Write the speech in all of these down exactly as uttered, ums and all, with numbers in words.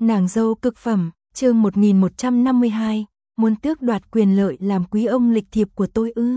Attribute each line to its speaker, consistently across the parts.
Speaker 1: Nàng dâu cực phẩm, chương một nghìn một trăm năm mươi hai, muốn tước đoạt quyền lợi làm quý ông lịch thiệp của tôi ư?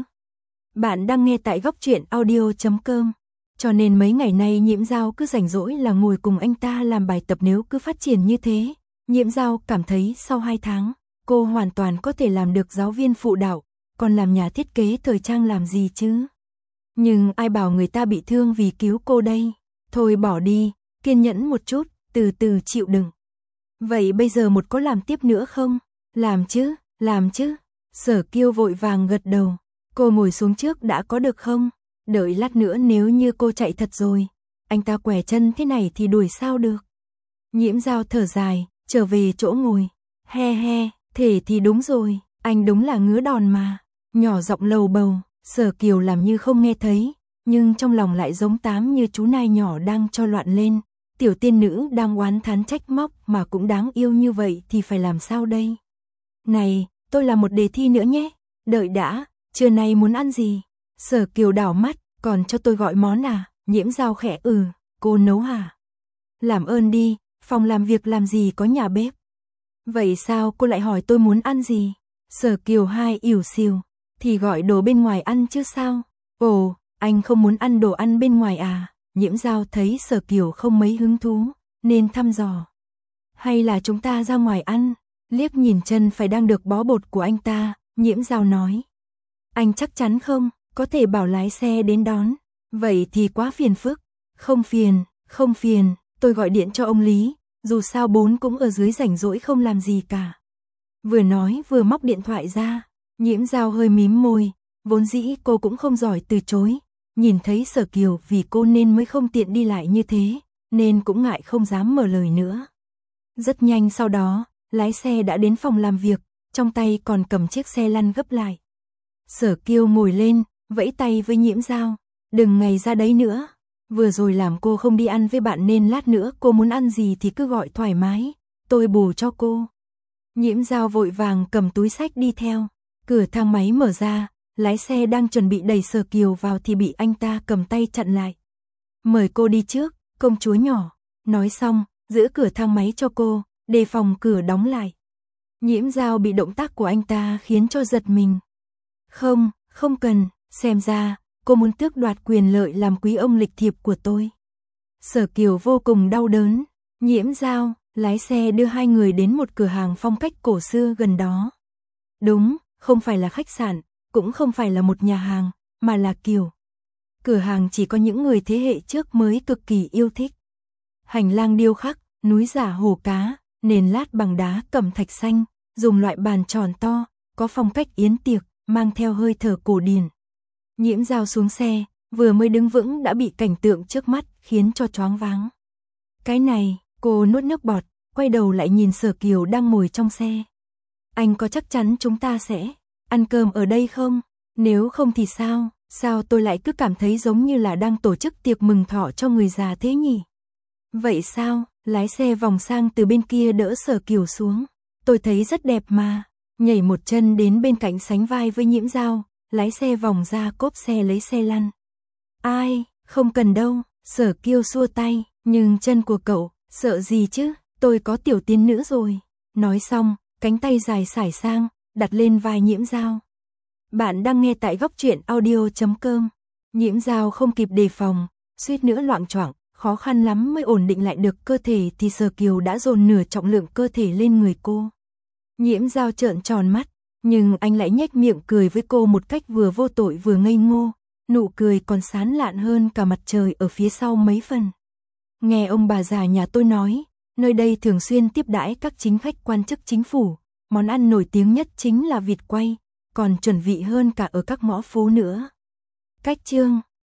Speaker 1: Bạn đang nghe tại góc truyện audio chấm com. Cho nên mấy ngày nay Nhiễm Dao cứ rảnh rỗi là ngồi cùng anh ta làm bài tập, nếu cứ phát triển như thế, Nhiễm Dao cảm thấy sau hai tháng, cô hoàn toàn có thể làm được giáo viên phụ đạo, còn làm nhà thiết kế thời trang làm gì chứ? Nhưng ai bảo người ta bị thương vì cứu cô đây? Thôi bỏ đi, kiên nhẫn một chút, từ từ chịu đựng. Vậy bây giờ một có làm tiếp nữa không? Làm chứ, làm chứ. Sở Kiêu vội vàng gật đầu. Cô ngồi xuống trước đã có được không? Đợi lát nữa nếu như cô chạy thật rồi, anh ta què chân thế này thì đuổi sao được? Nhiễm Dao thở dài, trở về chỗ ngồi. He he, thể thì đúng rồi, anh đúng là ngứa đòn mà. Nhỏ giọng lầu bầu, Sở Kiều làm như không nghe thấy, nhưng trong lòng lại giống tám như chú nai nhỏ đang cho loạn lên. Tiểu tiên nữ đang oán thán trách móc mà cũng đáng yêu như vậy thì phải làm sao đây? Này, tôi làm một đề thi nữa nhé. Đợi đã, trưa nay muốn ăn gì? Sở Kiều đảo mắt, còn cho tôi gọi món à? Nhiễm Dao khẽ ừ, cô nấu hả? Làm ơn đi, phòng làm việc làm gì có nhà bếp. Vậy sao cô lại hỏi tôi muốn ăn gì? Sở Kiều hai ỉu xìu, thì gọi đồ bên ngoài ăn chứ sao? Ồ, anh không muốn ăn đồ ăn bên ngoài à? Nhiễm Dao thấy Sở Kiều không mấy hứng thú, nên thăm dò. Hay là chúng ta ra ngoài ăn? Liếc nhìn chân phải đang được bó bột của anh ta, Nhiễm Dao nói. Anh chắc chắn không, có thể bảo lái xe đến đón. Vậy thì quá phiền phức. Không phiền, không phiền, tôi gọi điện cho ông Lý, dù sao bốn cũng ở dưới rảnh rỗi không làm gì cả. Vừa nói vừa móc điện thoại ra, Nhiễm Dao hơi mím môi, vốn dĩ cô cũng không giỏi từ chối. Nhìn thấy Sở Kiều vì cô nên mới không tiện đi lại như thế, nên cũng ngại không dám mở lời nữa. Rất nhanh sau đó, lái xe đã đến phòng làm việc, trong tay còn cầm chiếc xe lăn gấp lại. Sở Kiều ngồi lên, vẫy tay với Nhiễm Dao, đừng ngày ra đấy nữa. Vừa rồi làm cô không đi ăn với bạn nên lát nữa cô muốn ăn gì thì cứ gọi thoải mái, tôi bù cho cô. Nhiễm Dao vội vàng cầm túi xách đi theo, cửa thang máy mở ra. Lái xe đang chuẩn bị đẩy Sở Kiều vào thì bị anh ta cầm tay chặn lại. Mời cô đi trước, công chúa nhỏ. Nói xong, giữ cửa thang máy cho cô, đề phòng cửa đóng lại. Nhiễm Dao bị động tác của anh ta khiến cho giật mình. Không, không cần, xem ra, cô muốn tước đoạt quyền lợi làm quý ông lịch thiệp của tôi. Sở Kiều vô cùng đau đớn. Nhiễm Dao, lái xe đưa hai người đến một cửa hàng phong cách cổ xưa gần đó. Đúng, không phải là khách sạn, cũng không phải là một nhà hàng, mà là kiểu. Cửa hàng chỉ có những người thế hệ trước mới cực kỳ yêu thích. Hành lang điêu khắc, núi giả hồ cá, nền lát bằng đá cẩm thạch xanh, dùng loại bàn tròn to, có phong cách yến tiệc, mang theo hơi thở cổ điển. Nhiễm Dao xuống xe, vừa mới đứng vững đã bị cảnh tượng trước mắt khiến cho choáng váng. Cái này, cô nuốt nước bọt, quay đầu lại nhìn Sở Kiều đang ngồi trong xe. Anh có chắc chắn chúng ta sẽ ăn cơm ở đây không? Nếu không thì sao? Sao tôi lại cứ cảm thấy giống như là đang tổ chức tiệc mừng thọ cho người già thế nhỉ? Vậy sao? Lái xe vòng sang từ bên kia đỡ Sở Kiều xuống. Tôi thấy rất đẹp mà. Nhảy một chân đến bên cạnh sánh vai với Nhiễm Dao, lái xe vòng ra cốp xe lấy xe lăn. Ai, không cần đâu. Sở Kiều xua tay, nhưng chân của cậu, sợ gì chứ? Tôi có tiểu tiên nữ rồi. Nói xong, cánh tay dài sải sang, đặt lên vai Nhiễm Dao. Bạn đang nghe tại góc truyện audio chấm com. Nhiễm Dao không kịp đề phòng, suýt nữa loạng choạng, khó khăn lắm mới ổn định lại được cơ thể thì Sở Kiều đã dồn nửa trọng lượng cơ thể lên người cô. Nhiễm Dao trợn tròn mắt, nhưng anh lại nhếch miệng cười với cô một cách vừa vô tội vừa ngây ngô, nụ cười còn sán lạn hơn cả mặt trời ở phía sau mấy phần. Nghe ông bà già nhà tôi nói, nơi đây thường xuyên tiếp đãi các chính khách quan chức chính phủ. Món ăn nổi tiếng nhất chính là vịt quay, còn chuẩn vị hơn cả ở các ngõ phố nữa. Cách chương